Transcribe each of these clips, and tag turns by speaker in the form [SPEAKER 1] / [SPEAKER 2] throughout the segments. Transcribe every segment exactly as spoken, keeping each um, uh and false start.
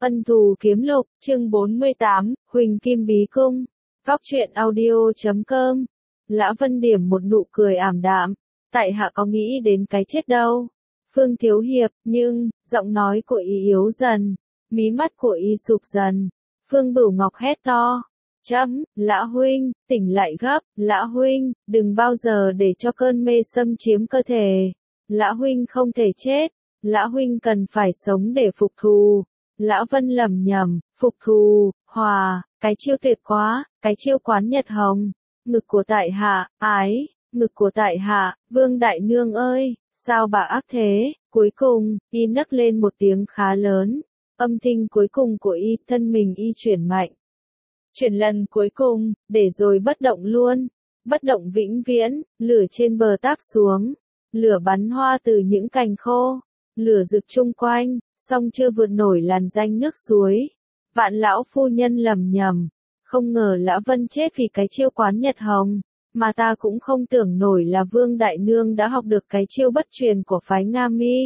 [SPEAKER 1] Ân thù kiếm lục, chương bốn mươi tám, Huỳnh Kim Bí Cung. Góc truyện audio chấm com. Lã Vân điểm một nụ cười ảm đạm. Tại hạ có nghĩ đến cái chết đâu. Phương Thiếu Hiệp, nhưng, giọng nói của y yếu dần. Mí mắt của y sụp dần. Phương Bửu Ngọc hét to. Chấm, Lã huynh, tỉnh lại gấp, Lã huynh, đừng bao giờ để cho cơn mê xâm chiếm cơ thể. Lã huynh không thể chết. Lã huynh cần phải sống để phục thù. Lã Vân lẩm nhẩm, phục thù, hòa, cái chiêu tuyệt quá, cái chiêu quán nhật hồng. Ngực của tại hạ, ái, ngực của tại hạ, Vương Đại Nương ơi, sao bà ác thế? Cuối cùng, y nấc lên một tiếng khá lớn. Âm thanh cuối cùng của y, thân mình y chuyển mạnh. Chuyển lần cuối cùng, để rồi bất động luôn. Bất động vĩnh viễn, lửa trên bờ táp xuống. Lửa bắn hoa từ những cành khô. Lửa rực chung quanh, song chưa vượt nổi làn danh nước suối. Vạn lão phu nhân lầm nhầm. Không ngờ Lã Vân chết vì cái chiêu quán nhật hồng. Mà ta cũng không tưởng nổi là Vương Đại Nương đã học được cái chiêu bất truyền của phái Nga Mi.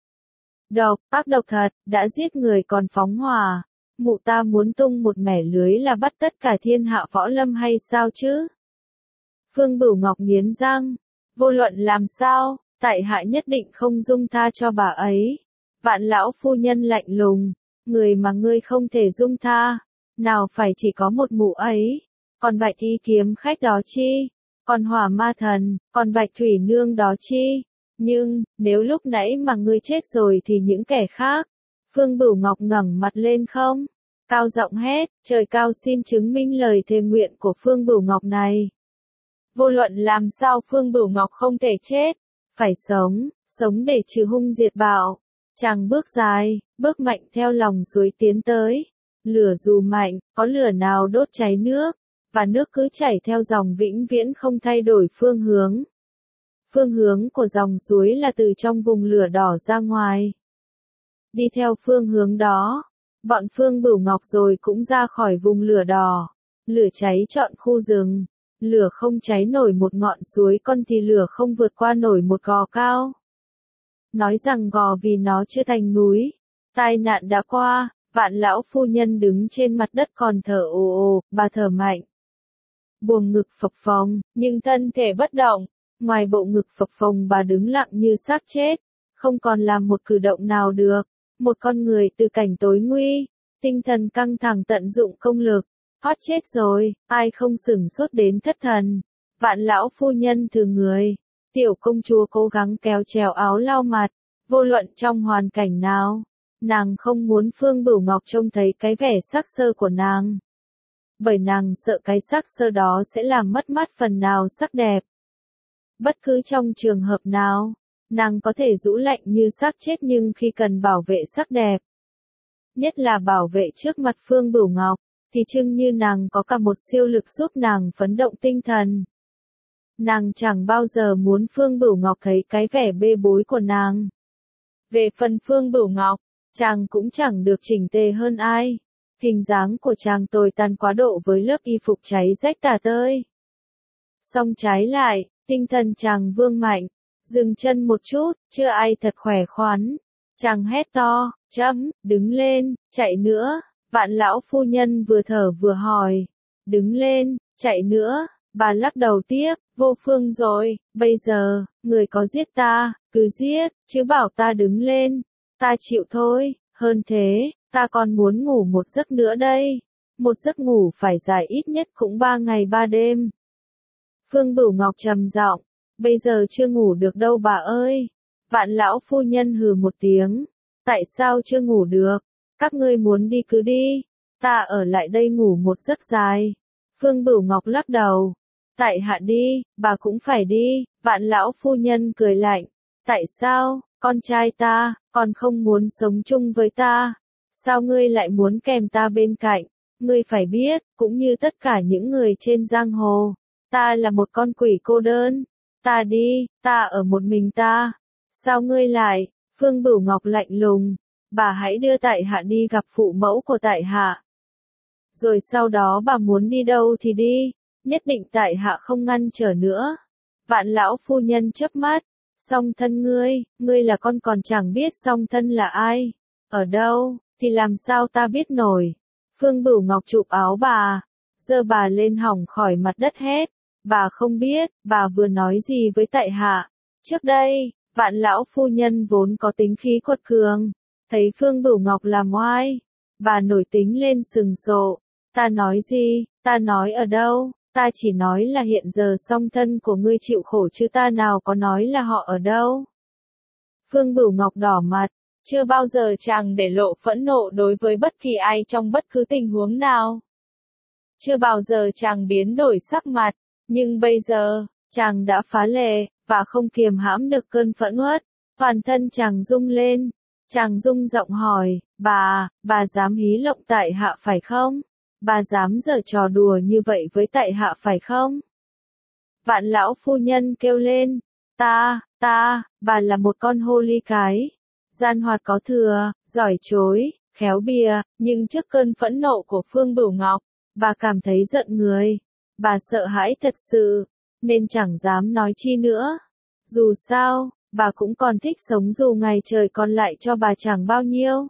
[SPEAKER 1] Độc, ác độc thật, đã giết người còn phóng hỏa. Mụ ta muốn tung một mẻ lưới là bắt tất cả thiên hạ võ lâm hay sao chứ? Phương Bửu Ngọc nghiến răng. Vô luận làm sao, tại hạ nhất định không dung tha cho bà ấy. Vạn lão phu nhân lạnh lùng. Người mà ngươi không thể dung tha. Nào phải chỉ có một mụ ấy. Còn Bạch Y kiếm khách đó chi? Còn Hỏa Ma Thần, còn Bạch Thủy Nương đó chi? Nhưng, nếu lúc nãy mà ngươi chết rồi thì những kẻ khác. Phương Bửu Ngọc ngẩng mặt lên không? Cao giọng hét, trời cao xin chứng minh lời thề nguyện của Phương Bửu Ngọc này. Vô luận làm sao Phương Bửu Ngọc không thể chết. Phải sống, sống để trừ hung diệt bạo. Chàng bước dài, bước mạnh theo lòng suối tiến tới. Lửa dù mạnh, có lửa nào đốt cháy nước. Và nước cứ chảy theo dòng vĩnh viễn không thay đổi phương hướng. Phương hướng của dòng suối là từ trong vùng lửa đỏ ra ngoài. Đi theo phương hướng đó, bọn Phương Bửu Ngọc rồi cũng ra khỏi vùng lửa đỏ. Lửa cháy trọn khu rừng. Lửa không cháy nổi một ngọn suối con thì lửa không vượt qua nổi một gò cao. Nói rằng gò vì nó chưa thành núi. Tai nạn đã qua, vạn lão phu nhân đứng trên mặt đất còn thở ồ ồ, bà thở mạnh. Buồng ngực phập phồng, nhưng thân thể bất động. Ngoài bộ ngực phập phồng bà đứng lặng như xác chết. Không còn làm một cử động nào được. Một con người từ cảnh tối nguy. Tinh thần căng thẳng tận dụng công lực. Hót chết rồi, ai không sửng sốt đến thất thần. Vạn lão phu nhân thừa người. Tiểu công chúa cố gắng kéo trèo áo lau mặt. Vô luận trong hoàn cảnh nào. Nàng không muốn Phương Bửu Ngọc trông thấy cái vẻ sắc sơ của nàng. Bởi nàng sợ cái sắc sơ đó sẽ làm mất mát phần nào sắc đẹp. Bất cứ trong trường hợp nào, nàng có thể rũ lạnh như xác chết nhưng khi cần bảo vệ sắc đẹp. Nhất là bảo vệ trước mặt Phương Bửu Ngọc, thì chưng như nàng có cả một siêu lực giúp nàng phấn động tinh thần. Nàng chẳng bao giờ muốn Phương Bửu Ngọc thấy cái vẻ bê bối của nàng. Về phần Phương Bửu Ngọc, chàng cũng chẳng được chỉnh tề hơn ai. Hình dáng của chàng tồi tàn quá độ với lớp y phục cháy rách tả tơi. Song trái lại, tinh thần chàng vương mạnh. Dừng chân một chút, chưa ai thật khỏe khoắn. Chàng hét to, chấm, đứng lên, chạy nữa. Vạn lão phu nhân vừa thở vừa hỏi. Đứng lên, chạy nữa. Bà lắc đầu tiếp, vô phương rồi, bây giờ, người có giết ta, cứ giết, chứ bảo ta đứng lên. Ta chịu thôi, hơn thế, ta còn muốn ngủ một giấc nữa đây. Một giấc ngủ phải dài ít nhất cũng ba ngày ba đêm. Phương Bửu Ngọc trầm giọng, bây giờ chưa ngủ được đâu bà ơi. Vạn lão phu nhân hừ một tiếng, tại sao chưa ngủ được? Các ngươi muốn đi cứ đi, ta ở lại đây ngủ một giấc dài. Phương Bửu Ngọc lắc đầu, tại hạ đi, bà cũng phải đi. Vạn lão phu nhân cười lạnh, tại sao, con trai ta, còn không muốn sống chung với ta? Sao ngươi lại muốn kèm ta bên cạnh? Ngươi phải biết, cũng như tất cả những người trên giang hồ, ta là một con quỷ cô đơn. Ta đi, ta ở một mình ta. Sao ngươi lại? Phương Bửu Ngọc lạnh lùng, bà hãy đưa tại hạ đi gặp phụ mẫu của tại hạ. Rồi sau đó bà muốn đi đâu thì đi, nhất định tại hạ không ngăn trở nữa. Vạn lão phu nhân chớp mắt, song thân ngươi, ngươi là con còn chẳng biết song thân là ai, ở đâu, thì làm sao ta biết nổi. Phương Bửu Ngọc chụp áo bà, giơ bà lên hỏng khỏi mặt đất hét, bà không biết, bà vừa nói gì với tại hạ. Trước đây, Vạn lão phu nhân vốn có tính khí quật cường, thấy Phương Bửu Ngọc làm oai, bà nổi tính lên sừng sộ. Ta nói gì, ta nói ở đâu, ta chỉ nói là hiện giờ song thân của ngươi chịu khổ chứ ta nào có nói là họ ở đâu. Phương Bửu Ngọc đỏ mặt, chưa bao giờ chàng để lộ phẫn nộ đối với bất kỳ ai trong bất cứ tình huống nào. Chưa bao giờ chàng biến đổi sắc mặt, nhưng bây giờ, chàng đã phá lệ, và không kiềm hãm được cơn phẫn uất. Toàn thân chàng rung lên, chàng rung giọng hỏi, bà, bà dám hí lộng tại hạ phải không? Bà dám giở trò đùa như vậy với tại hạ phải không? Vạn lão phu nhân kêu lên, ta, ta, bà là một con hô ly cái, gian hoạt có thừa, giỏi chối, khéo bìa, nhưng trước cơn phẫn nộ của Phương Bửu Ngọc, bà cảm thấy giận người, bà sợ hãi thật sự, nên chẳng dám nói chi nữa. Dù sao, bà cũng còn thích sống dù ngày trời còn lại cho bà chẳng bao nhiêu.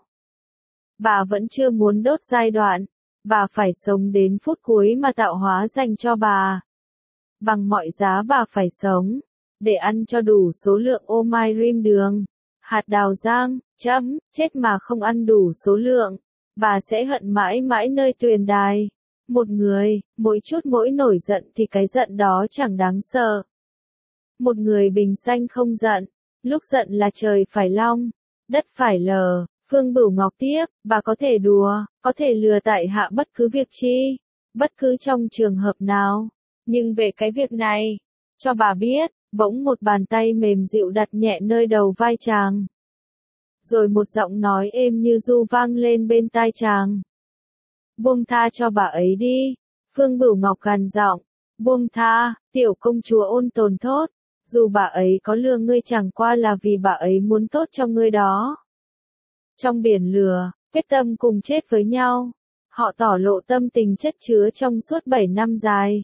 [SPEAKER 1] Bà vẫn chưa muốn đốt giai đoạn, bà phải sống đến phút cuối mà tạo hóa dành cho bà. Bằng mọi giá bà phải sống, để ăn cho đủ số lượng ô mai rim đường, hạt đào giang, chấm, chết mà không ăn đủ số lượng, bà sẽ hận mãi mãi nơi tuyền đài. Một người, mỗi chút mỗi nổi giận thì cái giận đó chẳng đáng sợ. Một người bình sanh không giận, lúc giận là trời phải long, đất phải lờ. Phương Bửu Ngọc tiếp, bà có thể đùa, có thể lừa tại hạ bất cứ việc chi, bất cứ trong trường hợp nào, nhưng về cái việc này, cho bà biết, bỗng một bàn tay mềm dịu đặt nhẹ nơi đầu vai chàng. Rồi một giọng nói êm như ru vang lên bên tai chàng. Buông tha cho bà ấy đi. Phương Bửu Ngọc gằn giọng, buông tha, tiểu công chúa ôn tồn thốt, dù bà ấy có lừa ngươi chẳng qua là vì bà ấy muốn tốt cho ngươi đó. Trong biển lửa, quyết tâm cùng chết với nhau, họ tỏ lộ tâm tình chất chứa trong suốt bảy năm dài.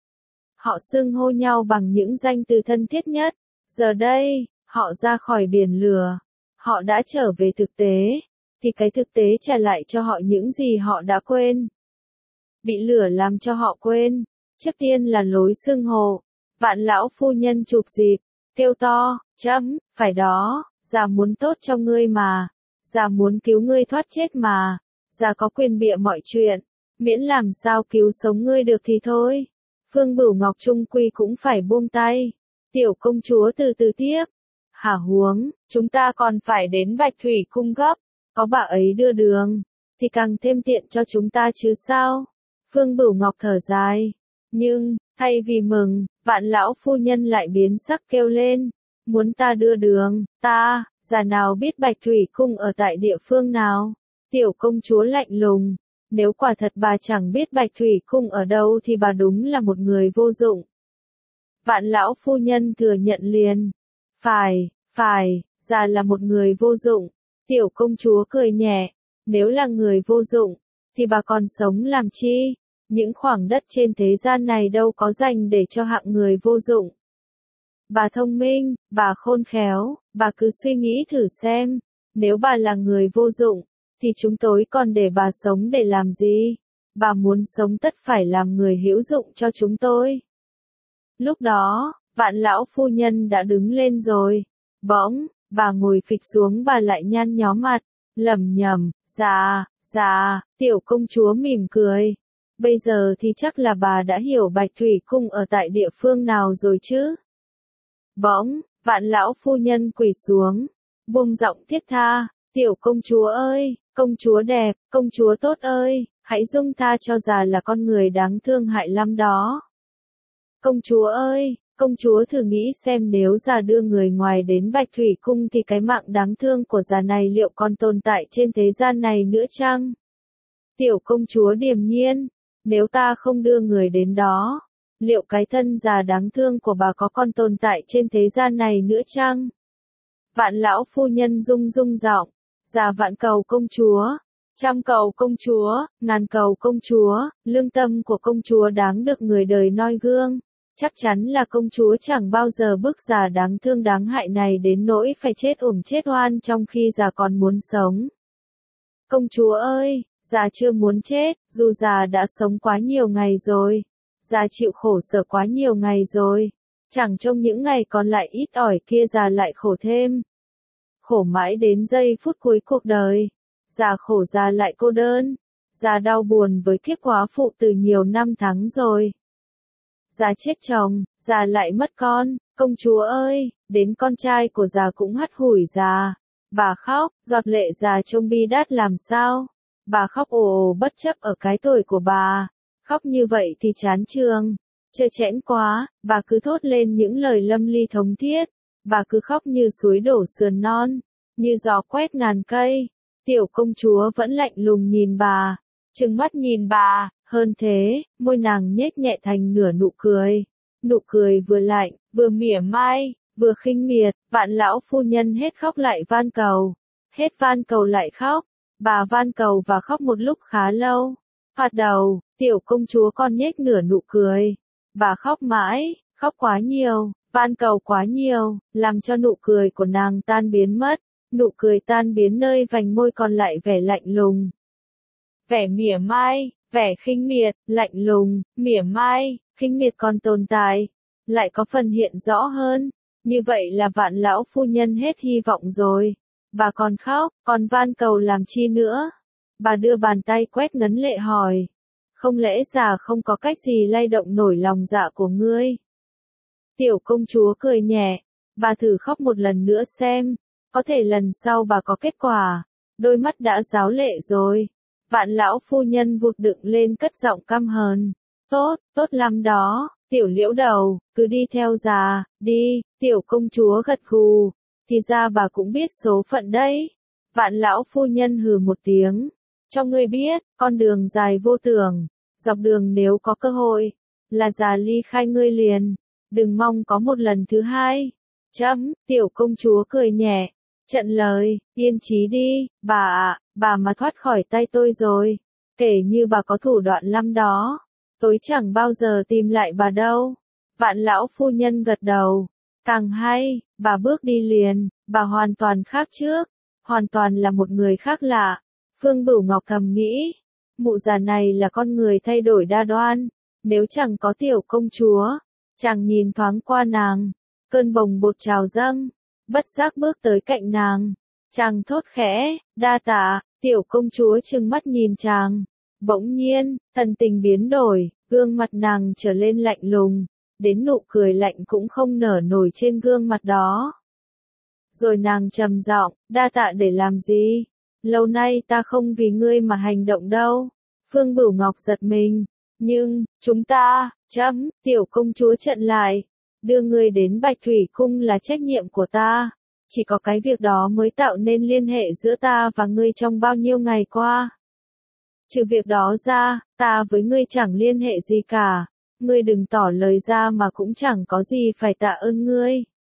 [SPEAKER 1] Họ xưng hô nhau bằng những danh từ thân thiết nhất. Giờ đây, họ ra khỏi biển lửa, họ đã trở về thực tế, thì cái thực tế trả lại cho họ những gì họ đã quên. Bị lửa làm cho họ quên, trước tiên là lối xưng hô. Vạn lão phu nhân chụp dịp, kêu to, chấm, phải đó, già muốn tốt cho ngươi mà. Già muốn cứu ngươi thoát chết mà, già có quyền bịa mọi chuyện, miễn làm sao cứu sống ngươi được thì thôi. Phương Bửu Ngọc trung quy cũng phải buông tay. Tiểu công chúa từ từ tiếp. Hả huống, chúng ta còn phải đến Bạch Thủy cung gấp, có bà ấy đưa đường, thì càng thêm tiện cho chúng ta chứ sao. Phương Bửu Ngọc thở dài. Nhưng, thay vì mừng, vạn lão phu nhân lại biến sắc kêu lên. Muốn ta đưa đường, ta, già nào biết Bạch Thủy cung ở tại địa phương nào. Tiểu công chúa lạnh lùng. Nếu quả thật bà chẳng biết Bạch Thủy cung ở đâu thì bà đúng là một người vô dụng. Vạn lão phu nhân thừa nhận liền. Phải, phải, già là một người vô dụng. Tiểu công chúa cười nhẹ. Nếu là người vô dụng, thì bà còn sống làm chi? Những khoảng đất trên thế gian này đâu có dành để cho hạng người vô dụng. Bà thông minh, bà khôn khéo, bà cứ suy nghĩ thử xem. Nếu bà là người vô dụng, thì chúng tôi còn để bà sống để làm gì? Bà muốn sống tất phải làm người hữu dụng cho chúng tôi. Lúc đó, vạn lão phu nhân đã đứng lên rồi. Bỗng, bà ngồi phịch xuống bà lại nhăn nhó mặt, lẩm nhẩm, dạ, dạ, tiểu công chúa mỉm cười. Bây giờ thì chắc là bà đã hiểu Bạch Thủy cung ở tại địa phương nào rồi chứ? Bỗng, vạn lão phu nhân quỳ xuống, buông giọng thiết tha, tiểu công chúa ơi, công chúa đẹp, công chúa tốt ơi, hãy dung tha cho già là con người đáng thương hại lắm đó. Công chúa ơi, công chúa thử nghĩ xem nếu già đưa người ngoài đến Bạch Thủy cung thì cái mạng đáng thương của già này liệu còn tồn tại trên thế gian này nữa chăng? Tiểu công chúa điềm nhiên, nếu ta không đưa người đến đó, liệu cái thân già đáng thương của bà có còn tồn tại trên thế gian này nữa chăng? Vạn lão phu nhân rung rung giọng, già vạn cầu công chúa, trăm cầu công chúa, ngàn cầu công chúa, lương tâm của công chúa đáng được người đời noi gương. Chắc chắn là công chúa chẳng bao giờ bức già đáng thương đáng hại này đến nỗi phải chết uổng chết oan trong khi già còn muốn sống. Công chúa ơi, già chưa muốn chết, dù già đã sống quá nhiều ngày rồi. Già chịu khổ sở quá nhiều ngày rồi. Chẳng trông những ngày còn lại ít ỏi kia già lại khổ thêm. Khổ mãi đến giây phút cuối cuộc đời. Già khổ già lại cô đơn. Già đau buồn với kiếp quá phụ từ nhiều năm tháng rồi. Già chết chồng, già lại mất con, công chúa ơi, đến con trai của già cũng hắt hủi già. Bà khóc, giọt lệ già trông bi đát làm sao. Bà khóc ồ ồ bất chấp ở cái tuổi của bà. Khóc như vậy thì chán trường. Chơi chẽn quá, bà cứ thốt lên những lời lâm ly thống thiết. Bà cứ khóc như suối đổ sườn non, như gió quét ngàn cây. Tiểu công chúa vẫn lạnh lùng nhìn bà, trừng mắt nhìn bà, hơn thế, môi nàng nhếch nhẹ thành nửa nụ cười. Nụ cười vừa lạnh, vừa mỉa mai, vừa khinh miệt, Vạn lão phu nhân hết khóc lại van cầu. Hết van cầu lại khóc, bà van cầu và khóc một lúc khá lâu. Phạt đầu, tiểu công chúa còn nhếch nửa nụ cười. Bà khóc mãi, khóc quá nhiều, van cầu quá nhiều, làm cho nụ cười của nàng tan biến mất. Nụ cười tan biến nơi vành môi còn lại vẻ lạnh lùng. Vẻ mỉa mai, vẻ khinh miệt, lạnh lùng, mỉa mai, khinh miệt còn tồn tại, lại có phần hiện rõ hơn. Như vậy là Vạn lão phu nhân hết hy vọng rồi. Bà còn khóc, còn van cầu làm chi nữa? Bà đưa bàn tay quét ngấn lệ hỏi. Không lẽ già không có cách gì lay động nổi lòng dạ của ngươi? Tiểu công chúa cười nhẹ. Bà thử khóc một lần nữa xem. Có thể lần sau bà có kết quả. Đôi mắt đã ráo lệ rồi. Vạn lão phu nhân vụt đựng lên cất giọng căm hờn. Tốt, tốt lắm đó, tiểu liễu đầu, cứ đi theo già, đi, tiểu công chúa gật gù. Thì ra bà cũng biết số phận đấy. Vạn lão phu nhân hừ một tiếng. Cho ngươi biết, con đường dài vô tưởng. Dọc đường nếu có cơ hội, là già ly khai ngươi liền. Đừng mong có một lần thứ hai. Chấm, tiểu công chúa cười nhẹ. Trận lời, yên chí đi, bà ạ, bà mà thoát khỏi tay tôi rồi. Kể như bà có thủ đoạn lắm đó. Tôi chẳng bao giờ tìm lại bà đâu. Vạn lão phu nhân gật đầu. Càng hay, bà bước đi liền, bà hoàn toàn khác trước. Hoàn toàn là một người khác lạ. Phương Bửu Ngọc thầm nghĩ. Mụ già này là con người thay đổi đa đoan. Nếu chẳng có tiểu công chúa, chàng nhìn thoáng qua nàng. Cơn bồng bột trào dâng. Bất giác bước tới cạnh nàng. Chàng thốt khẽ, đa tạ, tiểu công chúa trừng mắt nhìn chàng. Bỗng nhiên, thần tình biến đổi, gương mặt nàng trở lên lạnh lùng. Đến nụ cười lạnh cũng không nở nổi trên gương mặt đó. Rồi nàng trầm giọng, đa tạ để làm gì? Lâu nay ta không vì ngươi mà hành động đâu. Phương Bửu Ngọc giật mình. Nhưng, chúng ta, chấm, tiểu công chúa trận lại. Đưa ngươi đến Bạch Thủy Cung là trách nhiệm của ta. Chỉ có cái việc đó mới tạo nên liên hệ giữa ta và ngươi trong bao nhiêu ngày qua. Trừ việc đó ra, ta với ngươi chẳng liên hệ gì cả. Ngươi đừng tỏ lời ra mà cũng chẳng có gì phải tạ ơn ngươi.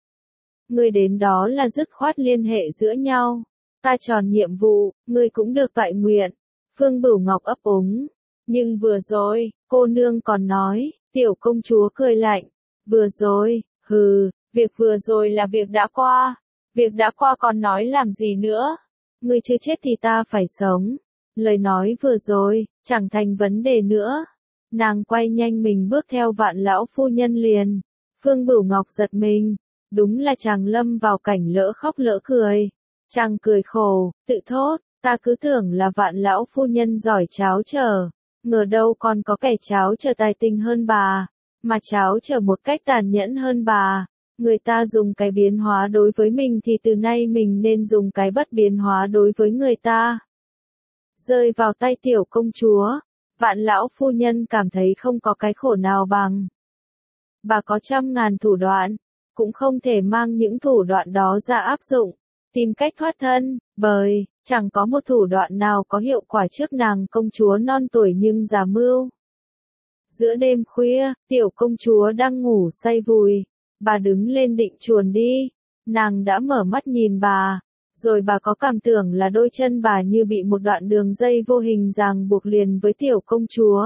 [SPEAKER 1] Ngươi đến đó là dứt khoát liên hệ giữa nhau. Ta tròn nhiệm vụ, ngươi cũng được toại nguyện. Phương Bửu Ngọc ấp úng. Nhưng vừa rồi, cô nương còn nói, tiểu công chúa cười lạnh. Vừa rồi, hừ, việc vừa rồi là việc đã qua. Việc đã qua còn nói làm gì nữa? Ngươi chưa chết thì ta phải sống. Lời nói vừa rồi, chẳng thành vấn đề nữa. Nàng quay nhanh mình bước theo Vạn lão phu nhân liền. Phương Bửu Ngọc giật mình. Đúng là chàng lâm vào cảnh lỡ khóc lỡ cười. Chàng cười khổ, tự thốt, ta cứ tưởng là Vạn lão phu nhân giỏi cháo trở. Ngờ đâu còn có kẻ cháo trở tài tình hơn bà. Mà cháo trở một cách tàn nhẫn hơn bà. Người ta dùng cái biến hóa đối với mình thì từ nay mình nên dùng cái bất biến hóa đối với người ta. Rơi vào tay tiểu công chúa, Vạn lão phu nhân cảm thấy không có cái khổ nào bằng. Bà có trăm ngàn thủ đoạn, cũng không thể mang những thủ đoạn đó ra áp dụng, tìm cách thoát thân, bởi, chẳng có một thủ đoạn nào có hiệu quả trước nàng công chúa non tuổi nhưng già mưu. Giữa đêm khuya, tiểu công chúa đang ngủ say vùi. Bà đứng lên định chuồn đi. Nàng đã mở mắt nhìn bà. Rồi bà có cảm tưởng là đôi chân bà như bị một đoạn đường dây vô hình ràng buộc liền với tiểu công chúa.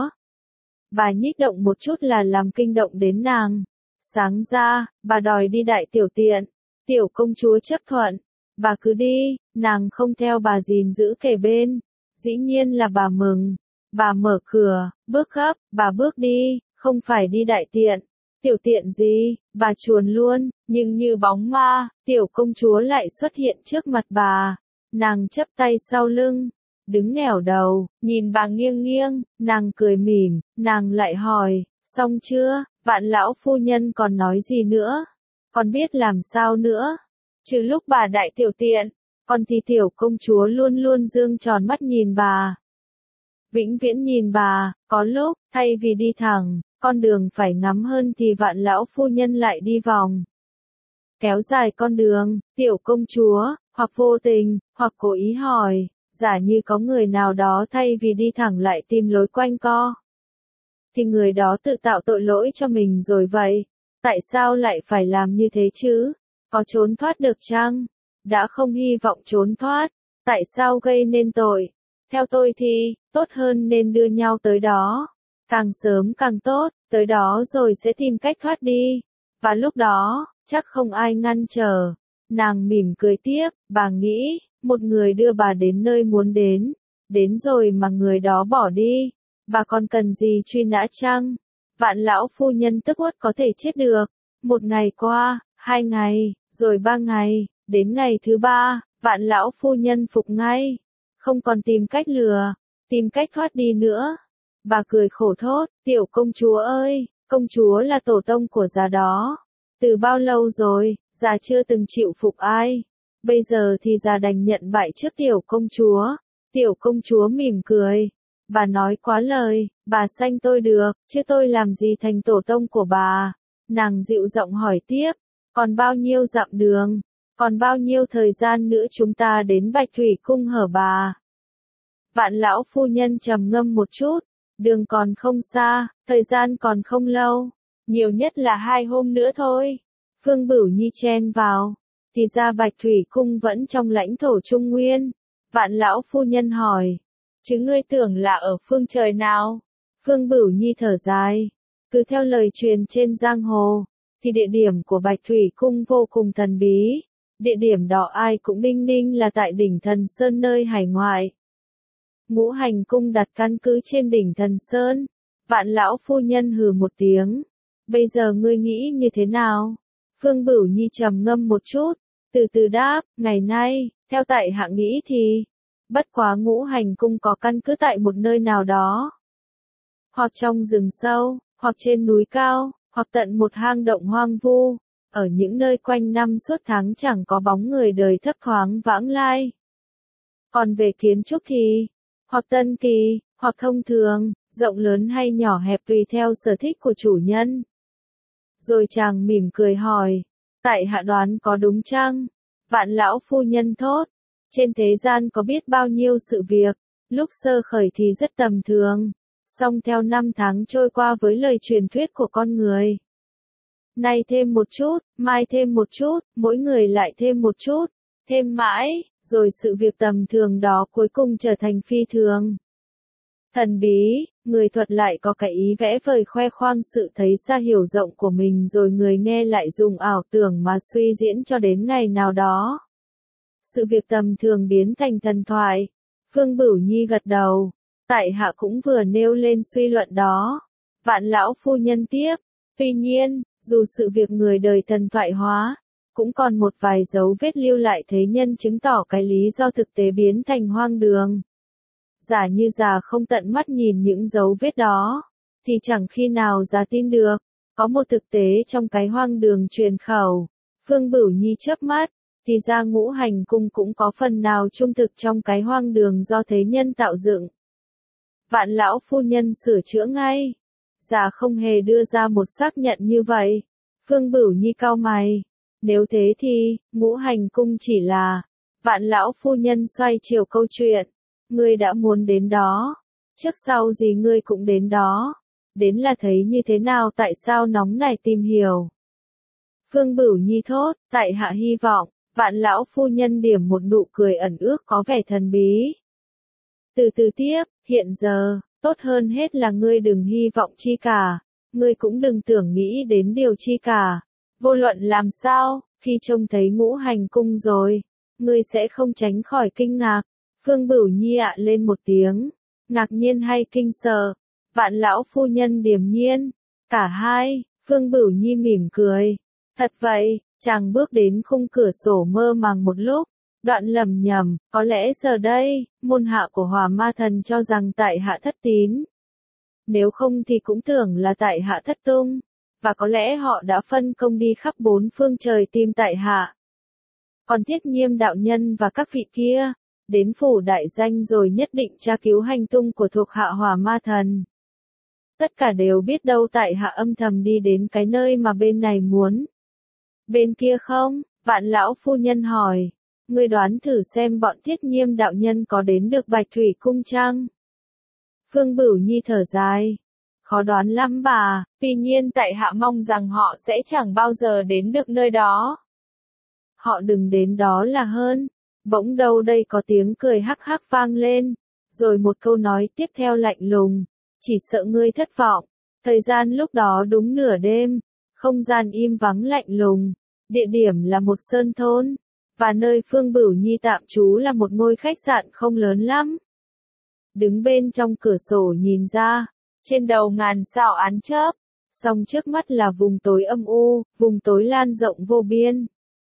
[SPEAKER 1] Bà nhích động một chút là làm kinh động đến nàng. Sáng ra, bà đòi đi đại tiểu tiện. Tiểu công chúa chấp thuận. Bà cứ đi, nàng không theo bà gìn giữ kề bên. Dĩ nhiên là bà mừng. Bà mở cửa, bước gấp, bà bước đi, không phải đi đại tiện. Tiểu tiện gì, bà chuồn luôn, nhưng như bóng ma, tiểu công chúa lại xuất hiện trước mặt bà. Nàng chắp tay sau lưng, đứng nghẻo đầu, nhìn bà nghiêng nghiêng, nàng cười mỉm, nàng lại hỏi, xong chưa, Vạn lão phu nhân còn nói gì nữa? Còn biết làm sao nữa? Trừ lúc bà đại tiểu tiện, còn thì tiểu công chúa luôn luôn dương tròn mắt nhìn bà. Vĩnh viễn nhìn bà, có lúc, thay vì đi thẳng, con đường phải ngắm hơn thì vạn lão phu nhân lại đi vòng. Kéo dài con đường, tiểu công chúa, hoặc vô tình, hoặc cố ý hỏi, giả như có người nào đó thay vì đi thẳng lại tìm lối quanh co. Thì người đó tự tạo tội lỗi cho mình rồi vậy. Tại sao lại phải làm như thế chứ? Có trốn thoát được chăng? Đã không hy vọng trốn thoát, tại sao gây nên tội? Theo tôi thì, tốt hơn nên đưa nhau tới đó. Càng sớm càng tốt, tới đó rồi sẽ tìm cách thoát đi. Và lúc đó, chắc không ai ngăn trở. Nàng mỉm cười tiếp, bà nghĩ, một người đưa bà đến nơi muốn đến. Đến rồi mà người đó bỏ đi. Bà còn cần gì truy nã chăng? Vạn lão phu nhân tức uất có thể chết được. Một ngày qua, hai ngày, rồi ba ngày, đến ngày thứ ba, vạn lão phu nhân phục ngay. Không còn tìm cách lừa, tìm cách thoát đi nữa. Bà cười khổ thốt, tiểu công chúa ơi, công chúa là tổ tông của già đó. Từ bao lâu rồi, già chưa từng chịu phục ai. Bây giờ thì già đành nhận bại trước tiểu công chúa. Tiểu công chúa mỉm cười. Bà nói quá lời, bà sanh tôi được, chứ tôi làm gì thành tổ tông của bà. Nàng dịu giọng hỏi tiếp, còn bao nhiêu dặm đường, còn bao nhiêu thời gian nữa chúng ta đến Bạch Thủy Cung hở bà. Vạn lão phu nhân trầm ngâm một chút, đường còn không xa, thời gian còn không lâu, nhiều nhất là hai hôm nữa thôi. Phương Bửu Nhi chen vào, thì ra Bạch Thủy Cung vẫn trong lãnh thổ Trung Nguyên. Vạn lão phu nhân hỏi, chứ ngươi tưởng là ở phương trời nào? Phương Bửu Nhi thở dài, cứ theo lời truyền trên giang hồ, thì địa điểm của Bạch Thủy Cung vô cùng thần bí. Địa điểm đó ai cũng đinh ninh là tại đỉnh Thần Sơn nơi hải ngoại. Ngũ Hành Cung đặt căn cứ trên đỉnh Thần Sơn. Vạn lão phu nhân hừ một tiếng. Bây giờ ngươi nghĩ như thế nào? Phương Bửu Nhi trầm ngâm một chút, từ từ đáp, ngày nay, theo tại hạ nghĩ thì, bất quá Ngũ Hành Cung có căn cứ tại một nơi nào đó. Hoặc trong rừng sâu, hoặc trên núi cao, hoặc tận một hang động hoang vu, ở những nơi quanh năm suốt tháng chẳng có bóng người đời thấp thoáng vãng lai. Còn về kiến trúc thì, hoặc tân kỳ, hoặc thông thường, rộng lớn hay nhỏ hẹp tùy theo sở thích của chủ nhân. Rồi chàng mỉm cười hỏi, tại hạ đoán có đúng chăng? Vạn lão phu nhân thốt, trên thế gian có biết bao nhiêu sự việc, lúc sơ khởi thì rất tầm thường, song theo năm tháng trôi qua với lời truyền thuyết của con người. Nay thêm một chút, mai thêm một chút, mỗi người lại thêm một chút, thêm mãi, rồi sự việc tầm thường đó cuối cùng trở thành phi thường. Thần bí, người thuật lại có cái ý vẽ vời khoe khoang sự thấy xa hiểu rộng của mình rồi người nghe lại dùng ảo tưởng mà suy diễn cho đến ngày nào đó. Sự việc tầm thường biến thành thần thoại. Phương Bửu Nhi gật đầu. Tại hạ cũng vừa nêu lên suy luận đó. Vạn lão phu nhân tiếp. Tuy nhiên, dù sự việc người đời thần thoại hóa, cũng còn một vài dấu vết lưu lại thế nhân chứng tỏ cái lý do thực tế biến thành hoang đường. Giả như già không tận mắt nhìn những dấu vết đó, thì chẳng khi nào già tin được. Có một thực tế trong cái hoang đường truyền khẩu. Phương Bửu Nhi chớp mắt, thì ra Ngũ Hành Cung cũng có phần nào trung thực trong cái hoang đường do thế nhân tạo dựng. Vạn lão phu nhân sửa chữa ngay. Già không hề đưa ra một xác nhận như vậy. Phương Bửu Nhi cau mày. Nếu thế thì, Ngũ Hành Cung chỉ là... Vạn lão phu nhân xoay chiều câu chuyện. Ngươi đã muốn đến đó. Trước sau gì ngươi cũng đến đó. Đến là thấy như thế nào tại sao nóng nảy tìm hiểu. Phương Bửu Nhi thốt, tại hạ hy vọng. Vạn lão phu nhân điểm một nụ cười ẩn ước có vẻ thần bí. Từ từ tiếp, hiện giờ, tốt hơn hết là ngươi đừng hy vọng chi cả. Ngươi cũng đừng tưởng nghĩ đến điều chi cả. Vô luận làm sao, khi trông thấy Ngũ Hành Cung rồi, ngươi sẽ không tránh khỏi kinh ngạc. Phương Bửu Nhi ạ lên một tiếng, ngạc nhiên hay kinh sợ. Vạn lão phu nhân điềm nhiên. Cả hai, Phương Bửu Nhi mỉm cười. Thật vậy, chàng bước đến khung cửa sổ mơ màng một lúc, đoạn lầm nhầm, có lẽ giờ đây, môn hạ của Hỏa Ma Thần cho rằng tại hạ thất tín. Nếu không thì cũng tưởng là tại hạ thất tung, và có lẽ họ đã phân công đi khắp bốn phương trời tìm tại hạ. Còn Thiết Nghiêm đạo nhân và các vị kia, đến phủ đại danh rồi nhất định tra cứu hành tung của thuộc hạ Hỏa Ma Thần. Tất cả đều biết đâu tại hạ âm thầm đi đến cái nơi mà bên này muốn. Bên kia không? Vạn lão phu nhân hỏi. Ngươi đoán thử xem bọn Thiết Nghiêm đạo nhân có đến được Bạch Thủy cung chăng? Phương Bửu Nhi thở dài. Khó đoán lắm bà, tuy nhiên tại hạ mong rằng họ sẽ chẳng bao giờ đến được nơi đó. Họ đừng đến đó là hơn. Bỗng đâu đây có tiếng cười hắc hắc vang lên, rồi một câu nói tiếp theo lạnh lùng. Chỉ sợ ngươi thất vọng. Thời gian lúc đó đúng nửa đêm, không gian im vắng lạnh lùng, địa điểm là một sơn thôn, và nơi Phương Bửu Nhi tạm trú là một ngôi khách sạn không lớn lắm. Đứng bên trong cửa sổ nhìn ra, trên đầu ngàn sao án chớp, song trước mắt là vùng tối âm u, vùng tối lan rộng vô biên.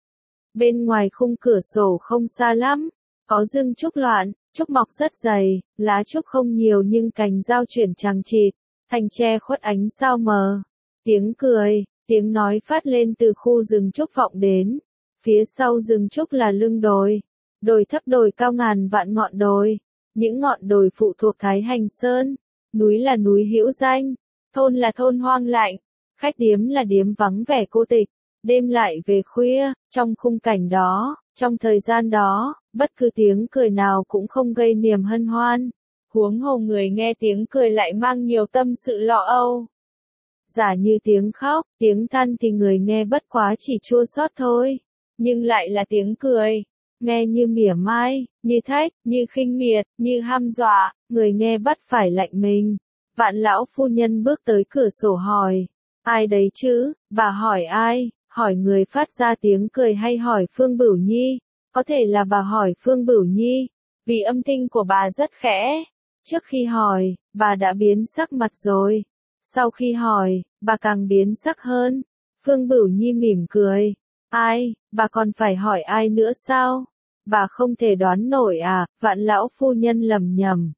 [SPEAKER 1] Bên ngoài khung cửa sổ không xa lắm, có rừng trúc loạn, trúc mọc rất dày, lá trúc không nhiều nhưng cành dao chuyển chằng chịt, thành che khuất ánh sao mờ. Tiếng cười, tiếng nói phát lên từ khu rừng trúc vọng đến. Phía sau rừng trúc là lưng đồi, đồi thấp đồi cao ngàn vạn ngọn đồi, những ngọn đồi phụ thuộc Thái Hành Sơn, núi là núi hữu danh, thôn là thôn hoang lạnh, khách điếm là điếm vắng vẻ cô tịch. Đêm lại về khuya, trong khung cảnh đó, trong thời gian đó, bất cứ tiếng cười nào cũng không gây niềm hân hoan. Huống hồ người nghe tiếng cười lại mang nhiều tâm sự lo âu. Giả như tiếng khóc, tiếng than thì người nghe bất quá chỉ chua xót thôi. Nhưng lại là tiếng cười, nghe như mỉa mai, như thách, như khinh miệt, như hăm dọa, người nghe bắt phải lạnh mình. Vạn lão phu nhân bước tới cửa sổ hỏi, ai đấy chứ, bà hỏi ai? Hỏi người phát ra tiếng cười hay hỏi Phương Bửu Nhi? Có thể là bà hỏi Phương Bửu Nhi, vì âm thanh của bà rất khẽ. Trước khi hỏi, bà đã biến sắc mặt rồi. Sau khi hỏi, bà càng biến sắc hơn. Phương Bửu Nhi mỉm cười. Ai, bà còn phải hỏi ai nữa sao? Bà không thể đoán nổi à? Vạn lão phu nhân lầm nhầm.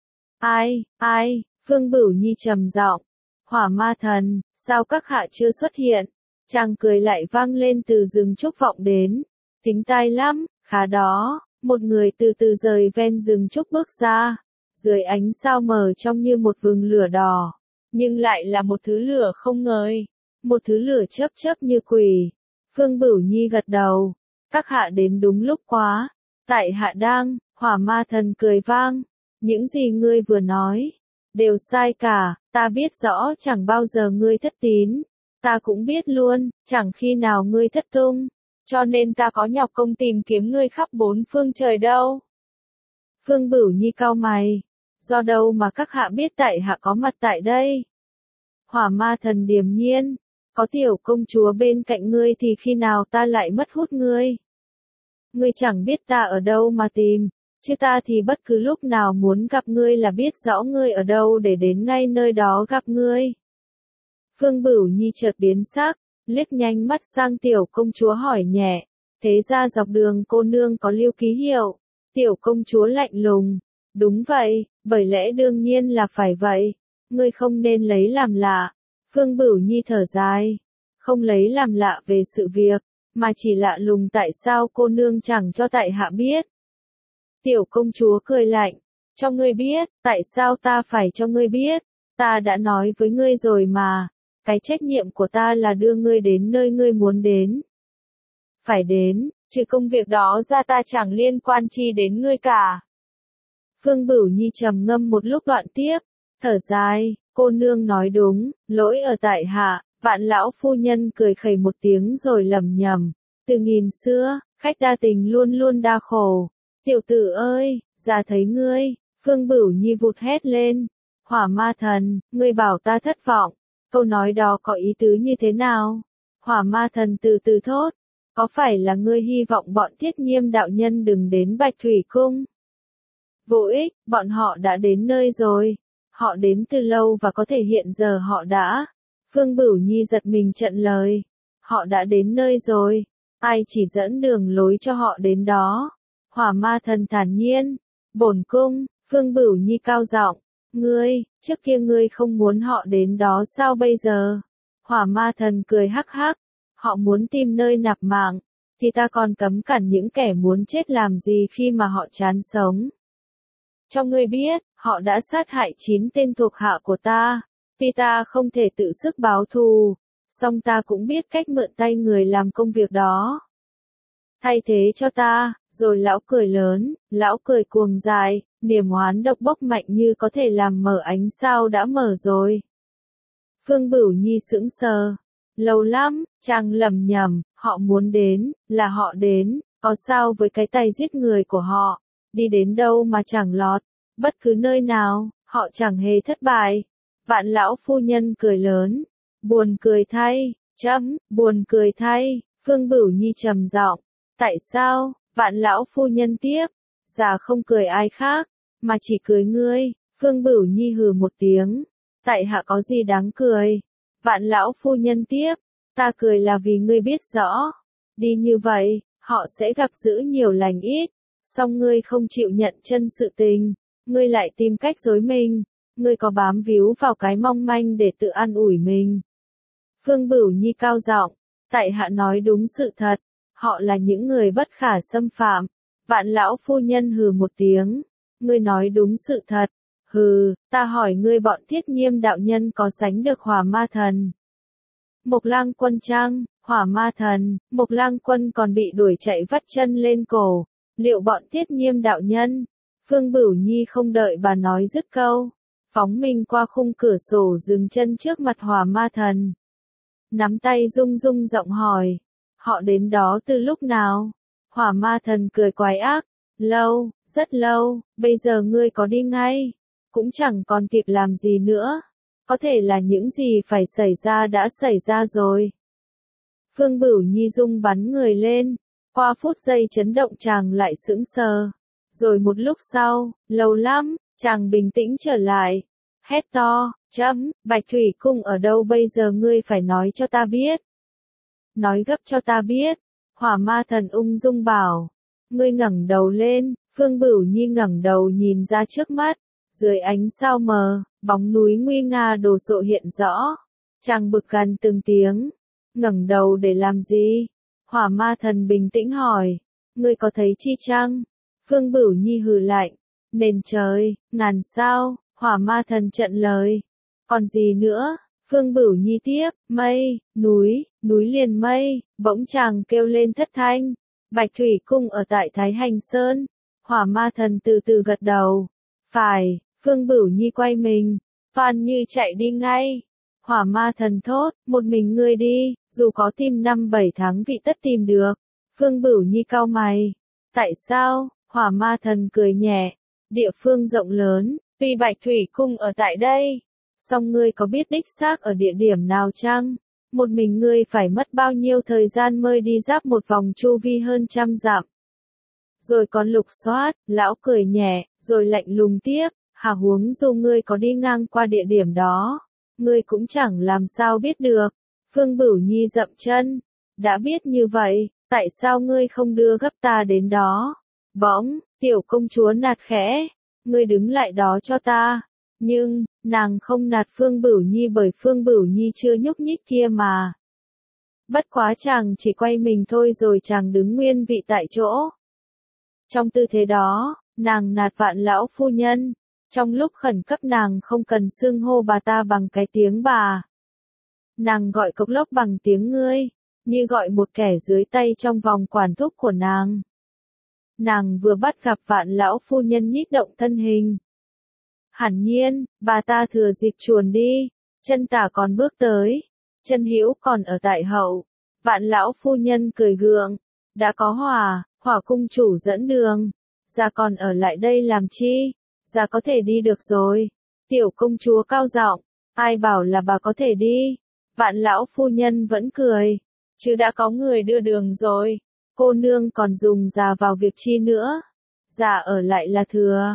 [SPEAKER 1] Ai, ai? Phương Bửu Nhi trầm giọng. Hỏa Ma Thần, sao các hạ chưa xuất hiện? Chàng cười lại vang lên từ rừng trúc vọng đến. Tính tai lắm, khá đó. Một người từ từ rời ven rừng trúc bước ra. Dưới ánh sao mờ trong như một vừng lửa đỏ. Nhưng lại là một thứ lửa không ngời. Một thứ lửa chớp chớp như quỷ. Phương Bửu Nhi gật đầu. Các hạ đến đúng lúc quá. Tại hạ đang, Hỏa Ma Thần cười vang. Những gì ngươi vừa nói, đều sai cả. Ta biết rõ chẳng bao giờ ngươi thất tín. Ta cũng biết luôn, chẳng khi nào ngươi thất tung. Cho nên ta có nhọc công tìm kiếm ngươi khắp bốn phương trời đâu. Phương Bửu Nhi cau mày. Do đâu mà các hạ biết tại hạ có mặt tại đây? Hỏa Ma Thần điềm nhiên. Có tiểu công chúa bên cạnh ngươi thì khi nào ta lại mất hút ngươi? Ngươi chẳng biết ta ở đâu mà tìm, chứ ta thì bất cứ lúc nào muốn gặp ngươi là biết rõ ngươi ở đâu để đến ngay nơi đó gặp ngươi. Phương Bửu Nhi chợt biến sắc, liếc nhanh mắt sang tiểu công chúa hỏi nhẹ, thế ra dọc đường cô nương có lưu ký hiệu? Tiểu công chúa lạnh lùng, đúng vậy, bởi lẽ đương nhiên là phải vậy, ngươi không nên lấy làm lạ. Phương Bửu Nhi thở dài, không lấy làm lạ về sự việc, mà chỉ lạ lùng tại sao cô nương chẳng cho tại hạ biết. Tiểu công chúa cười lạnh, cho ngươi biết, tại sao ta phải cho ngươi biết, ta đã nói với ngươi rồi mà, cái trách nhiệm của ta là đưa ngươi đến nơi ngươi muốn đến. Phải đến, trừ công việc đó ra ta chẳng liên quan chi đến ngươi cả. Phương Bửu Nhi trầm ngâm một lúc đoạn tiếp, thở dài, cô nương nói đúng, lỗi ở tại hạ. Vạn lão phu nhân cười khẩy một tiếng rồi lẩm nhẩm, từ nghìn xưa, khách đa tình luôn luôn đa khổ. Tiểu tử ơi, ra thấy ngươi. Phương Bửu Nhi vụt hét lên. Hỏa Ma Thần, ngươi bảo ta thất vọng. Câu nói đó có ý tứ như thế nào? Hỏa Ma Thần từ từ thốt. Có phải là ngươi hy vọng bọn Thiết Nghiêm đạo nhân đừng đến Bạch Thủy Cung? Vô ích, bọn họ đã đến nơi rồi. Họ đến từ lâu và có thể hiện giờ họ đã. Phương Bửu Nhi giật mình trận lời. Họ đã đến nơi rồi. Ai chỉ dẫn đường lối cho họ đến đó? Hỏa Ma Thần thản nhiên. Bổn cung. Phương Bửu Nhi cao giọng. Ngươi, trước kia ngươi không muốn họ đến đó sao bây giờ? Hỏa Ma Thần cười hắc hắc. Họ muốn tìm nơi nạp mạng, thì ta còn cấm cản những kẻ muốn chết làm gì khi mà họ chán sống. Cho ngươi biết, họ đã sát hại chín tên thuộc hạ của ta, vì ta không thể tự sức báo thù, song ta cũng biết cách mượn tay người làm công việc đó. Thay thế cho ta, rồi lão cười lớn, lão cười cuồng dài, niềm oán độc bốc mạnh như có thể làm mở ánh sao đã mở rồi. Phương Bửu Nhi sững sờ. Lâu lắm, chàng lầm nhầm, họ muốn đến, là họ đến, có sao với cái tay giết người của họ, đi đến đâu mà chẳng lọt, bất cứ nơi nào, họ chẳng hề thất bại. Vạn lão phu nhân cười lớn, buồn cười thay, chấm, buồn cười thay, Phương Bửu Nhi trầm giọng, tại sao, vạn lão phu nhân tiếp, già không cười ai khác, mà chỉ cười ngươi, Phương Bửu Nhi hừ một tiếng, tại hạ có gì đáng cười. Vạn lão phu nhân tiếp, ta cười là vì ngươi biết rõ, đi như vậy, họ sẽ gặp dữ nhiều lành ít, song ngươi không chịu nhận chân sự tình, ngươi lại tìm cách dối mình, ngươi có bám víu vào cái mong manh để tự an ủi mình. Phương Bửu Nhi cao giọng, tại hạ nói đúng sự thật, họ là những người bất khả xâm phạm. Vạn lão phu nhân hừ một tiếng, ngươi nói đúng sự thật. Hừ, ta hỏi ngươi bọn Thiết Nghiêm đạo nhân có sánh được Hỏa Ma Thần? Mộc Lang Quân chăng? Hỏa Ma Thần, Mộc Lang Quân còn bị đuổi chạy vắt chân lên cổ, liệu bọn Thiết Nghiêm đạo nhân? Phương Bửu Nhi không đợi bà nói dứt câu, phóng mình qua khung cửa sổ dừng chân trước mặt Hỏa Ma Thần. Nắm tay rung rung giọng hỏi, họ đến đó từ lúc nào? Hỏa Ma Thần cười quái ác, lâu, rất lâu, bây giờ ngươi có đi ngay? Cũng chẳng còn kịp làm gì nữa. Có thể là những gì phải xảy ra đã xảy ra rồi. Phương Bửu Nhi rung bắn người lên. Qua phút giây chấn động chàng lại sững sờ. Rồi một lúc sau, lâu lắm, chàng bình tĩnh trở lại. Hét to, chấm, Bạch Thủy Cung ở đâu bây giờ ngươi phải nói cho ta biết. Nói gấp cho ta biết. Hỏa Ma Thần ung dung bảo. Ngươi ngẩng đầu lên, Phương Bửu Nhi ngẩng đầu nhìn ra trước mắt. Dưới ánh sao mờ, bóng núi nguy nga đồ sộ hiện rõ. Chàng bực gần từng tiếng. Ngẩng đầu để làm gì? Hỏa Ma Thần bình tĩnh hỏi. Ngươi có thấy chi chăng? Phương Bửu Nhi hừ lạnh. Nền trời, ngàn sao, Hỏa Ma Thần trận lời. Còn gì nữa? Phương Bửu Nhi tiếp, mây, núi, núi liền mây, bỗng chàng kêu lên thất thanh. Bạch Thủy Cung ở tại Thái Hành Sơn. Hỏa Ma Thần từ từ gật đầu. Phải. Phương Bửu Nhi quay mình, Phan Như chạy đi ngay. Hỏa Ma Thần thốt, một mình ngươi đi, dù có tìm năm bảy tháng vị tất tìm được. Phương Bửu Nhi cau mày. Tại sao? Hỏa Ma Thần cười nhẹ. Địa phương rộng lớn, tuy Bạch Thủy Cung ở tại đây. Song ngươi có biết đích xác ở địa điểm nào chăng? Một mình ngươi phải mất bao nhiêu thời gian mới đi giáp một vòng chu vi hơn trăm dặm. Rồi còn lục soát, lão cười nhẹ, rồi lạnh lùng tiếp. Hà huống dù ngươi có đi ngang qua địa điểm đó, ngươi cũng chẳng làm sao biết được. Phương Bửu Nhi dậm chân. Đã biết như vậy, tại sao ngươi không đưa gấp ta đến đó? Bỗng, tiểu công chúa nạt khẽ. Ngươi đứng lại đó cho ta. Nhưng, nàng không nạt Phương Bửu Nhi bởi Phương Bửu Nhi chưa nhúc nhích kia mà. Bất quá chàng chỉ quay mình thôi rồi chàng đứng nguyên vị tại chỗ. Trong tư thế đó, nàng nạt Vạn lão phu nhân. Trong lúc khẩn cấp nàng không cần xưng hô bà ta bằng cái tiếng bà. Nàng gọi Cốc Lốc bằng tiếng ngươi, như gọi một kẻ dưới tay trong vòng quản thúc của nàng. Nàng vừa bắt gặp Vạn lão phu nhân nhích động thân hình. Hẳn nhiên, bà ta thừa dịp chuồn đi, chân tả còn bước tới, chân hữu còn ở tại hậu. Vạn lão phu nhân cười gượng, đã có Hỏa, Hỏa cung chủ dẫn đường, già còn ở lại đây làm chi? Già có thể đi được rồi. Tiểu công chúa cao giọng, ai bảo là bà có thể đi? Vạn lão phu nhân vẫn cười, chứ đã có người đưa đường rồi. Cô nương còn dùng già vào việc chi nữa? Già ở lại là thừa.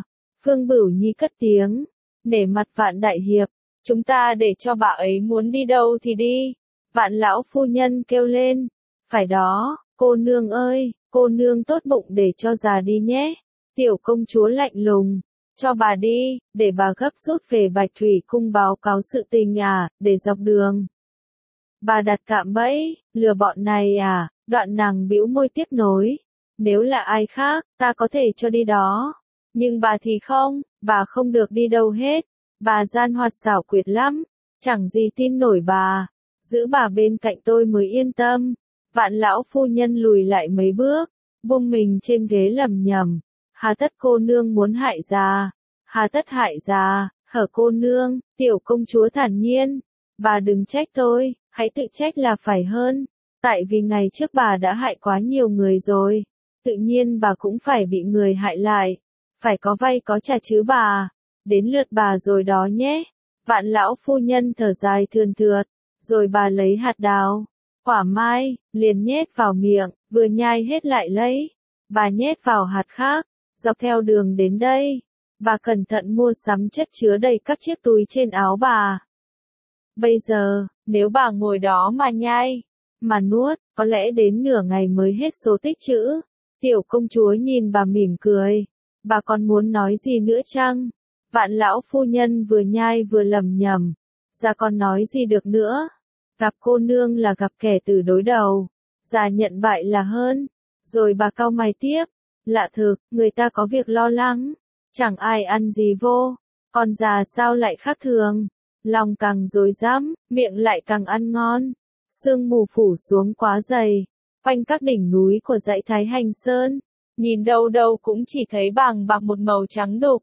[SPEAKER 1] Phương Bửu Nhi cất tiếng, nể mặt Vạn đại hiệp, chúng ta để cho bà ấy muốn đi đâu thì đi. Vạn lão phu nhân kêu lên, phải đó, cô nương ơi, cô nương tốt bụng để cho già đi nhé. Tiểu công chúa lạnh lùng, cho bà đi, để bà gấp rút về Bạch Thủy cung báo cáo sự tình à, để dọc đường. Bà đặt cạm bẫy, lừa bọn này à, đoạn nàng bĩu môi tiếp nối. Nếu là ai khác, ta có thể cho đi đó. Nhưng bà thì không, bà không được đi đâu hết. Bà gian hoạt xảo quyệt lắm, chẳng gì tin nổi bà. Giữ bà bên cạnh tôi mới yên tâm. Vạn lão phu nhân lùi lại mấy bước, buông mình trên ghế lầm nhầm. Hà tất cô nương muốn hại già, hà tất hại già, hở cô nương, tiểu công chúa thản nhiên. Bà đừng trách tôi, hãy tự trách là phải hơn. Tại vì ngày trước bà đã hại quá nhiều người rồi. Tự nhiên bà cũng phải bị người hại lại. Phải có vay có trả chứ bà. Đến lượt bà rồi đó nhé. Vạn lão phu nhân thở dài thườn thượt. Rồi bà lấy hạt đào, quả mai, liền nhét vào miệng, vừa nhai hết lại lấy. Bà nhét vào hạt khác. Dọc theo đường đến đây, bà cẩn thận mua sắm chất chứa đầy các chiếc túi trên áo bà. Bây giờ, nếu bà ngồi đó mà nhai, mà nuốt, có lẽ đến nửa ngày mới hết số tích trữ. Tiểu công chúa nhìn bà mỉm cười. Bà còn muốn nói gì nữa chăng? Vạn lão phu nhân vừa nhai vừa lầm nhầm. Già còn nói gì được nữa? Gặp cô nương là gặp kẻ từ đối đầu. Già nhận bại là hơn. Rồi bà cau mày tiếp. Lạ thực, người ta có việc lo lắng. Chẳng ai ăn gì vô. Còn già sao lại khác thường? Lòng càng rối rắm, miệng lại càng ăn ngon. Sương mù phủ xuống quá dày. Quanh các đỉnh núi của dãy Thái Hành Sơn. Nhìn đâu đâu cũng chỉ thấy bàng bạc một màu trắng đục.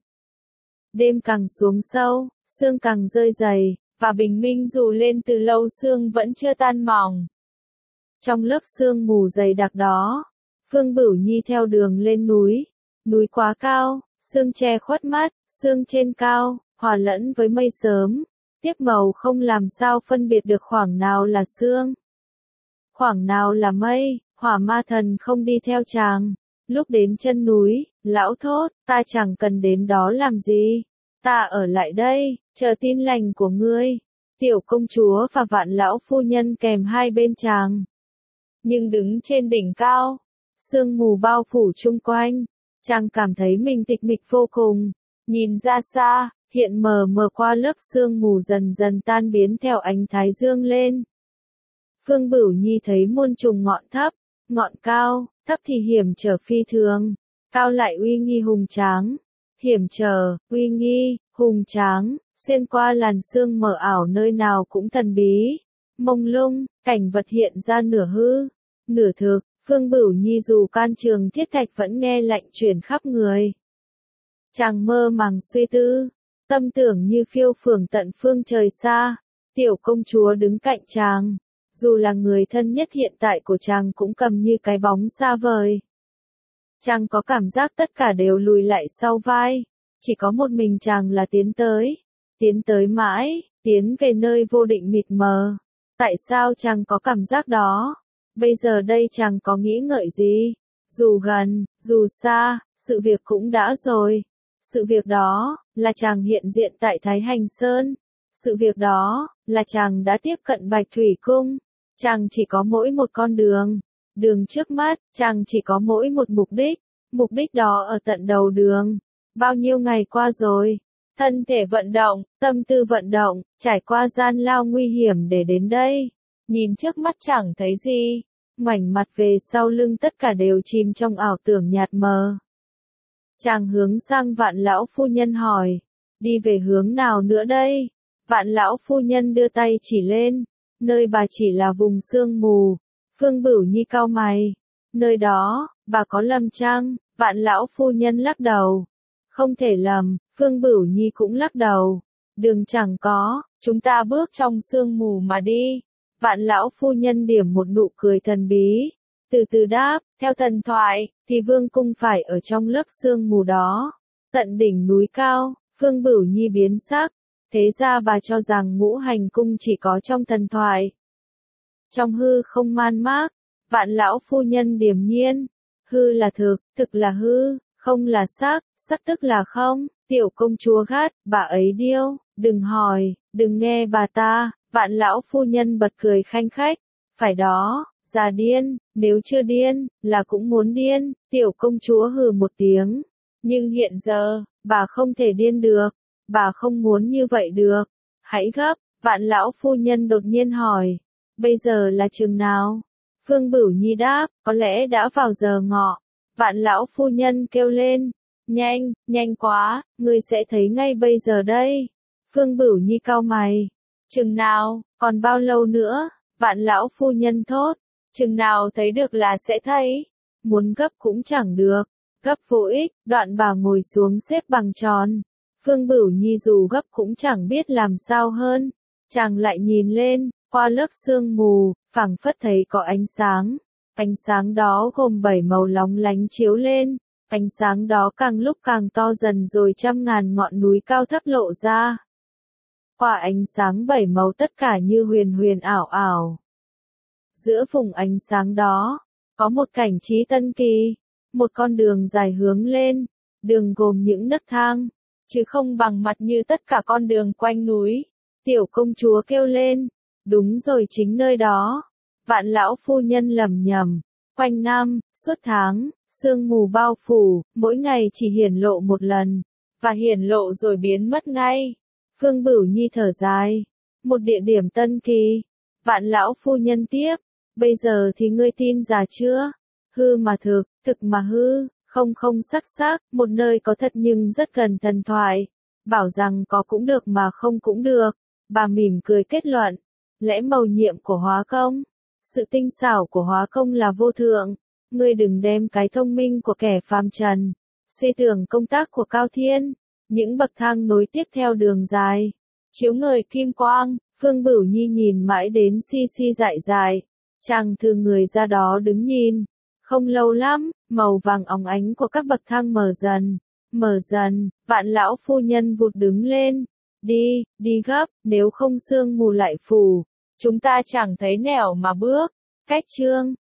[SPEAKER 1] Đêm càng xuống sâu, sương càng rơi dày, và bình minh dù lên từ lâu sương vẫn chưa tan mỏng. Trong lớp sương mù dày đặc đó, Phương Bửu Nhi theo đường lên núi. Núi quá cao, sương che khuất mắt, sương trên cao, hòa lẫn với mây sớm. Tiếp màu không làm sao phân biệt được khoảng nào là sương, khoảng nào là mây. Hỏa ma thần không đi theo chàng. Lúc đến chân núi, lão thốt, ta chẳng cần đến đó làm gì. Ta ở lại đây, chờ tin lành của ngươi. Tiểu công chúa và vạn lão phu nhân kèm hai bên chàng. Nhưng đứng trên đỉnh cao, sương mù bao phủ chung quanh, chàng cảm thấy mình tịch mịch vô cùng. Nhìn ra xa, hiện mờ mờ qua lớp sương mù dần dần tan biến theo ánh thái dương lên. Phương Bửu Nhi thấy muôn trùng ngọn thấp, ngọn cao, thấp thì hiểm trở phi thường, cao lại uy nghi hùng tráng. Hiểm trở, uy nghi, hùng tráng, xuyên qua làn sương mờ ảo nơi nào cũng thần bí, mông lung, cảnh vật hiện ra nửa hư, nửa thực. Phương Bửu Nhi dù can trường thiết thạch vẫn nghe lạnh truyền khắp người. Chàng mơ màng suy tư, tâm tưởng như phiêu phường tận phương trời xa. Tiểu công chúa đứng cạnh chàng, dù là người thân nhất hiện tại của chàng cũng cầm như cái bóng xa vời. Chàng có cảm giác tất cả đều lùi lại sau vai, chỉ có một mình chàng là tiến tới, tiến tới mãi, tiến về nơi vô định mịt mờ. Tại sao chàng có cảm giác đó? Bây giờ đây chàng có nghĩ ngợi gì? Dù gần, dù xa, sự việc cũng đã rồi. Sự việc đó, là chàng hiện diện tại Thái Hành Sơn. Sự việc đó, là chàng đã tiếp cận Bạch Thủy Cung. Chàng chỉ có mỗi một con đường. Đường trước mắt, chàng chỉ có mỗi một mục đích. Mục đích đó ở tận đầu đường. Bao nhiêu ngày qua rồi, thân thể vận động, tâm tư vận động, trải qua gian lao nguy hiểm để đến đây. Nhìn trước mắt chẳng thấy gì, ngoảnh mặt về sau lưng tất cả đều chìm trong ảo tưởng nhạt mờ. Chàng hướng sang vạn lão phu nhân hỏi, đi về hướng nào nữa đây? Vạn lão phu nhân đưa tay chỉ lên, nơi bà chỉ là vùng sương mù. Phương Bửu Nhi cau mày, nơi đó, bà có lầm chăng? Vạn lão phu nhân lắc đầu. Không thể lầm, Phương Bửu Nhi cũng lắc đầu. Đường chẳng có, chúng ta bước trong sương mù mà đi. Vạn lão phu nhân điểm một nụ cười thần bí. Từ từ đáp, theo thần thoại, thì vương cung phải ở trong lớp sương mù đó. Tận đỉnh núi cao, Phương Bửu Nhi biến sắc. Thế ra bà cho rằng ngũ hành cung chỉ có trong thần thoại. Trong hư không man mác, vạn lão phu nhân điềm nhiên. Hư là thực, thực là hư, không là sắc, sắc tức là không. Tiểu công chúa gắt, bà ấy điêu, đừng hỏi, đừng nghe bà ta, Vạn lão phu nhân bật cười khanh khách, phải đó, già điên, nếu chưa điên, là cũng muốn điên, tiểu công chúa hừ một tiếng, nhưng hiện giờ, bà không thể điên được, bà không muốn như vậy được, hãy gấp, Vạn lão phu nhân đột nhiên hỏi, bây giờ là chừng nào? Phương Bửu Nhi đáp, có lẽ đã vào giờ ngọ, Vạn lão phu nhân kêu lên, nhanh, nhanh quá, ngươi sẽ thấy ngay bây giờ đây. Phương Bửu Nhi cau mày, chừng nào, còn bao lâu nữa? Vạn lão phu nhân thốt, chừng nào thấy được là sẽ thấy, muốn gấp cũng chẳng được, gấp vô ích, đoạn bà ngồi xuống xếp bằng tròn. Phương Bửu Nhi dù gấp cũng chẳng biết làm sao hơn, chàng lại nhìn lên, qua lớp sương mù, phảng phất thấy có ánh sáng, ánh sáng đó gồm bảy màu lóng lánh chiếu lên, ánh sáng đó càng lúc càng to dần rồi trăm ngàn ngọn núi cao thấp lộ ra. Qua ánh sáng bảy màu tất cả như huyền huyền ảo ảo. Giữa vùng ánh sáng đó, có một cảnh trí tân kỳ, một con đường dài hướng lên, đường gồm những nấc thang, chứ không bằng mặt như tất cả con đường quanh núi. Tiểu công chúa kêu lên, đúng rồi chính nơi đó. Vạn lão phu nhân lẩm nhẩm, quanh năm, suốt tháng, sương mù bao phủ, mỗi ngày chỉ hiển lộ một lần, và hiển lộ rồi biến mất ngay. Phương Bửu Nhi thở dài, một địa điểm tân kỳ. Vạn lão phu nhân tiếp, bây giờ thì ngươi tin già chưa? Hư mà thực, thực mà hư, không không sắc sắc, một nơi có thật nhưng rất cần thần thoại. Bảo rằng có cũng được mà không cũng được. Bà mỉm cười kết luận, lẽ mầu nhiệm của hóa công, sự tinh xảo của hóa công là vô thượng. Ngươi đừng đem cái thông minh của kẻ phàm trần, suy tưởng công tác của cao thiên. Những bậc thang nối tiếp theo đường dài, chiếu ngời kim quang. Phương Bửu Nhi nhìn mãi đến si si dại dại, chàng thư người ra đó đứng nhìn. Không lâu lắm, màu vàng óng ánh của các bậc thang mở dần, mở dần, Vạn lão phu nhân vụt đứng lên. Đi, đi gấp, nếu không sương mù lại phủ, chúng ta chẳng thấy nẻo mà bước. Cách chương